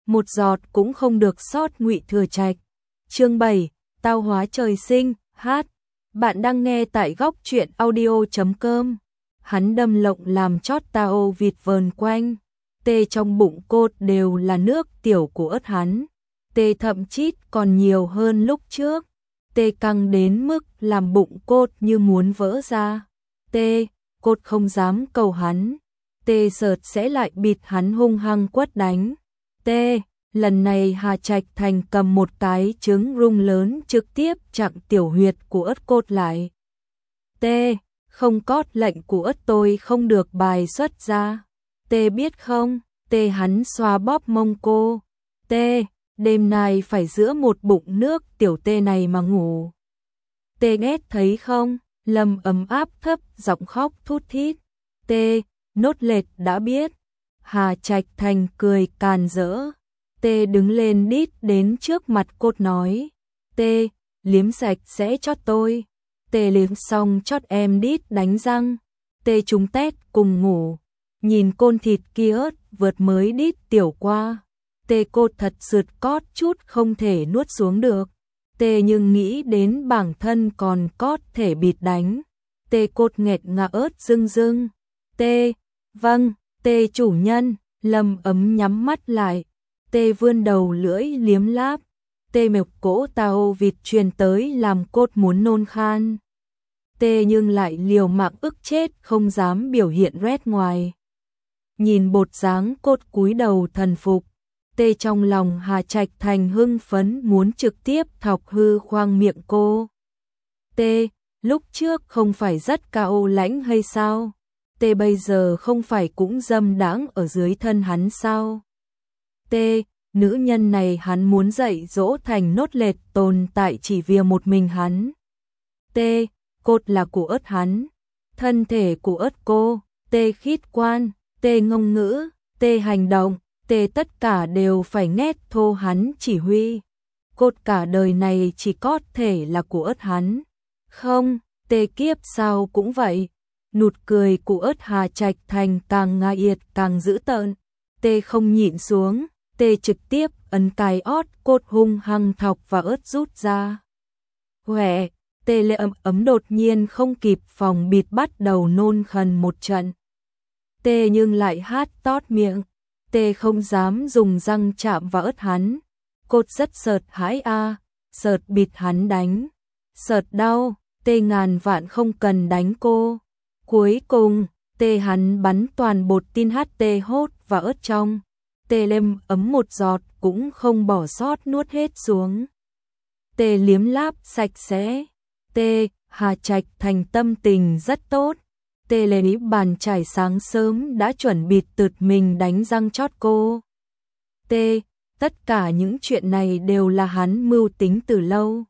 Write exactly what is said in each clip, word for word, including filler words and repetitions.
một giọt cũng không được sót. Ngụy Thừa Trạch. Chương bảy, Tao hóa trời sinh. Hát. Bạn đang nghe tại góc truyện audio chấm com. Hắn đâm lộng làm chót tao vịt vờn quanh. Tê trong bụng cốt đều là nước tiểu của ớt hắn. Tê thậm chí còn nhiều hơn lúc trước. Tê căng đến mức làm bụng cốt như muốn vỡ ra. Tê, cốt không dám cầu hắn. Tê sợt sẽ lại bịt hắn hung hăng quất đánh. Tê, lần này Hà Trạch Thành cầm một cái trứng rung lớn trực tiếp chặn tiểu huyệt của ớt cốt lại. Tê, không cót lệnh của ớt tôi không được bài xuất ra. Tê biết không, tê hắn xoa bóp mông cô. Tê, đêm nay phải giữa một bụng nước tiểu tê này mà ngủ. Tê ghét thấy không, Lâm ấm áp thấp giọng khóc thút thít. Tê, nốt lệt đã biết. Hà Trạch Thành cười càn rỡ. Tê đứng lên đít đến trước mặt cốt nói. Tê, liếm sạch sẽ chót tôi. Tê liếm xong chót em đít đánh răng. Tê chúng tét cùng ngủ. Nhìn côn thịt kia ớt vượt mới đít tiểu qua. Tê cốt thật sượt cót chút không thể nuốt xuống được. Tê nhưng nghĩ đến bản thân còn cót thể bịt đánh. Tê cốt nghẹt ngà ớt rưng rưng. Tê, vâng, tê chủ nhân. Lâm ấm nhắm mắt lại. Tê vươn đầu lưỡi liếm láp. Tê mệt cỗ tao vịt truyền tới làm cốt muốn nôn khan. Tê nhưng lại liều mạng ức chết không dám biểu hiện rét ngoài. Nhìn bột dáng cốt cúi đầu thần phục. Tê trong lòng Hà Trạch Thành hưng phấn muốn trực tiếp thọc hư khoang miệng cô. Tê, lúc trước không phải rất cao lãnh hay sao? Tê bây giờ không phải cũng dâm đãng ở dưới thân hắn sao? Tê, nữ nhân này hắn muốn dạy dỗ thành nốt lệt tồn tại chỉ vì một mình hắn. Tê, cốt là của ớt hắn. Thân thể của ớt cô. Tê khít quan. Tê ngông ngữ. Tê hành động. Tê tất cả đều phải nghe thô hắn chỉ huy. Cốt cả đời này chỉ có thể là của ớt hắn. Không, tê kiếp sao cũng vậy. Nụt cười của ớt Hà Trạch Thành càng ngà yệt càng dữ tợn. Tê không nhịn xuống. Tê trực tiếp ấn cài ót cốt hung hăng thọc và ớt rút ra. Huệ, tê lệ ấm ấm đột nhiên không kịp phòng bịt bắt đầu nôn khần một trận. Tê nhưng lại hát tót miệng. Tê không dám dùng răng chạm vào ớt hắn. Cốt rất sợt hãi a, à, sợt bịt hắn đánh. Sợt đau, tê ngàn vạn không cần đánh cô. Cuối cùng, tê hắn bắn toàn bột tin hát tê hốt và ớt trong. Tê lem ấm một giọt cũng không bỏ sót nuốt hết xuống. Tê liếm láp sạch sẽ. Tê, Hà Trạch Thành tâm tình rất tốt. Tê lê ý bàn chải sáng sớm đã chuẩn bị tụt mình đánh răng chót cô. Tê, tất cả những chuyện này đều là hắn mưu tính từ lâu.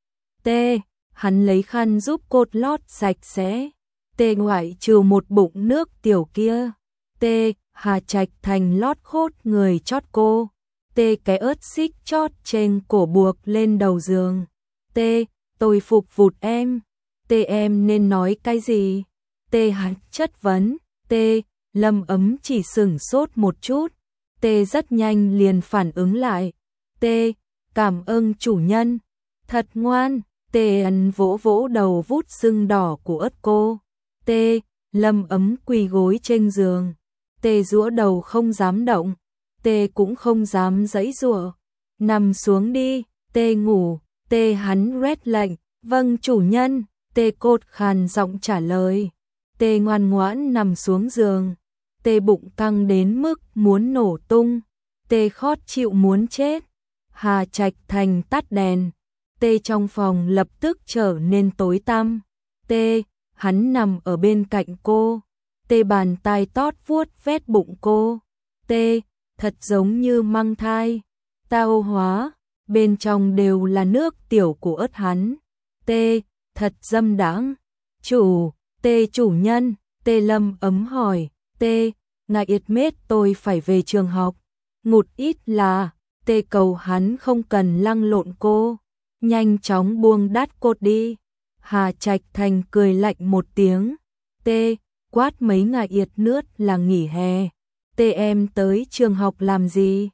Tê, hắn lấy khăn giúp cốt lót sạch sẽ. Tê ngoại trừ một bụng nước tiểu kia. Tê, Hà Trạch Thành lót khốt người chót cô. Tê cái ớt xích chót trên cổ buộc lên đầu giường. Tê, tôi phục vụt em. Tê em nên nói cái gì? Tê hắn chất vấn. Tê, Lâm ấm chỉ sửng sốt một chút. Tê rất nhanh liền phản ứng lại. Tê, cảm ơn chủ nhân. Thật ngoan. Tê ấn vỗ vỗ đầu vút sưng đỏ của ớt cô. Tê, Lâm ấm quỳ gối trên giường. Tê giũa đầu không dám động. Tê cũng không dám giãy giụa. Nằm xuống đi. Tê ngủ. Tê hắn rét lệnh. Vâng chủ nhân. Tê cốt khàn giọng trả lời. Tê ngoan ngoãn nằm xuống giường. Tê bụng căng đến mức muốn nổ tung. Tê khót chịu muốn chết. Hà Trạch Thành tắt đèn. Tê trong phòng lập tức trở nên tối tăm. Tê, hắn nằm ở bên cạnh cô. Tê bàn tay tót vuốt vét bụng cô. Tê, thật giống như mang thai. Tao hóa, bên trong đều là nước tiểu của ớt hắn. Tê, thật dâm đãng. Chủ, Tê chủ nhân. Tê Lâm ấm hỏi. Tê, ngài yết mết tôi phải về trường học. Ngụt ít là. Tê cầu hắn không cần lăng lộn cô. Nhanh chóng buông đát cốt đi. Hà Trạch Thành cười lạnh một tiếng. Tê, quát mấy ngày yết nước là nghỉ hè. Tê em tới trường học làm gì?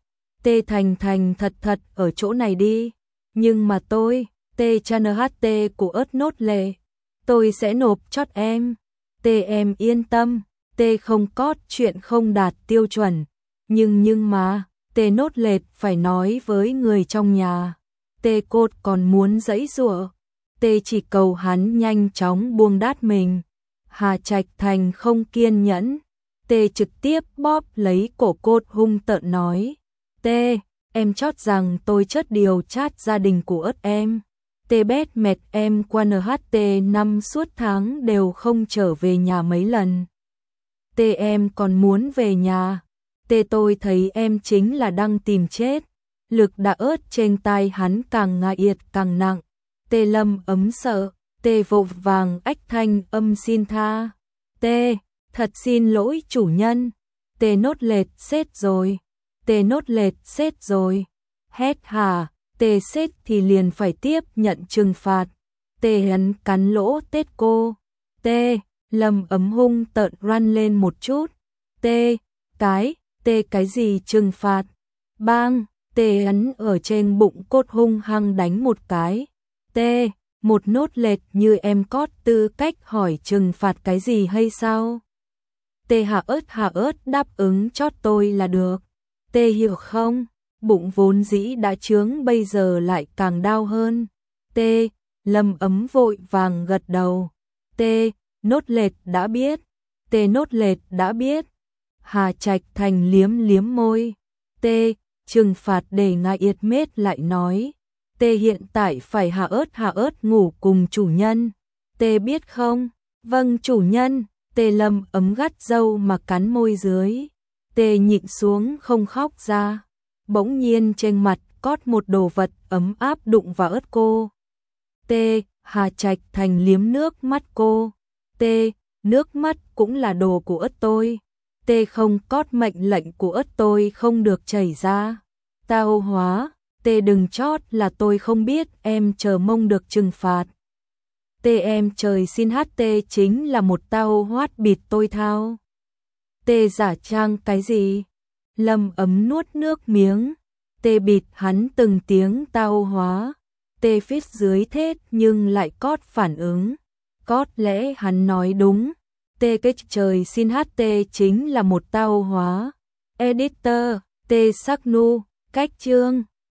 Tê thành thành thật thật ở chỗ này đi. Nhưng mà tôi, tê chăn hát của ớt nốt lệ. Tôi sẽ nộp chót em. Tê em yên tâm, tê không cót chuyện không đạt tiêu chuẩn. Nhưng nhưng mà, tê nốt lệt phải nói với người trong nhà. Tê cốt còn muốn giãy giụa. Tê chỉ cầu hắn nhanh chóng buông đát mình. Hà Trạch Thành không kiên nhẫn. Tê trực tiếp bóp lấy cổ cốt hung tợn nói. Tê, em chót rằng tôi chất điều chát gia đình của ớt em. Tê bét mệt em qua en hát tê năm suốt tháng đều không trở về nhà mấy lần. Tê em còn muốn về nhà. Tê tôi thấy em chính là đang tìm chết. Lực đã ớt trên tai hắn càng ngại yệt càng nặng. Tê Lâm ấm sợ. Tê vội vàng ách thanh âm xin tha. Tê, thật xin lỗi chủ nhân. Tê nốt lệt xết rồi. Tê nốt lệt xết rồi. Hét hà. Tê xết thì liền phải tiếp nhận trừng phạt. Tê hắn cắn lỗ tết cô. Tê, Lâm ấm hung tợn răn lên một chút. Tê, cái, tê cái gì trừng phạt? Bang, tê hắn ở trên bụng cốt hung hăng đánh một cái. Tê, một nốt lệt như em cót tư cách hỏi trừng phạt cái gì hay sao? Tê hạ ớt hạ ớt đáp ứng chót tôi là được. Tê hiểu không? Bụng vốn dĩ đã trướng bây giờ lại càng đau hơn. Tê, Lâm ấm vội vàng gật đầu. Tê, nốt lệt đã biết. Tê nốt lệt đã biết. Hà Trạch Thành liếm liếm môi. Tê, trừng phạt để ngại yệt mết lại nói. Tê hiện tại phải hạ ớt hạ ớt ngủ cùng chủ nhân. Tê biết không? Vâng chủ nhân. Tê Lâm ấm gắt râu mà cắn môi dưới. Tê nhịn xuống không khóc ra. Bỗng nhiên trên mặt cót một đồ vật ấm áp đụng vào ớt cô. Tê, Hà Trạch Thành liếm nước mắt cô. Tê, nước mắt cũng là đồ của ớt tôi. Tê không cót mệnh lệnh của ớt tôi không được chảy ra. Tao hóa, tê đừng chót là tôi không biết em chờ mong được trừng phạt. Tê em trời xin hát tê chính là một tao hoát bịt tôi thao. Tê giả trang cái gì? Lâm ấm nuốt nước miếng. Tê bịt hắn từng tiếng tao hóa. Tê phít dưới thết nhưng lại cót phản ứng. Cót lẽ hắn nói đúng. Tê cái trời xin hát tê chính là một tao hóa. Editor, Tê sắc nu, cách chương.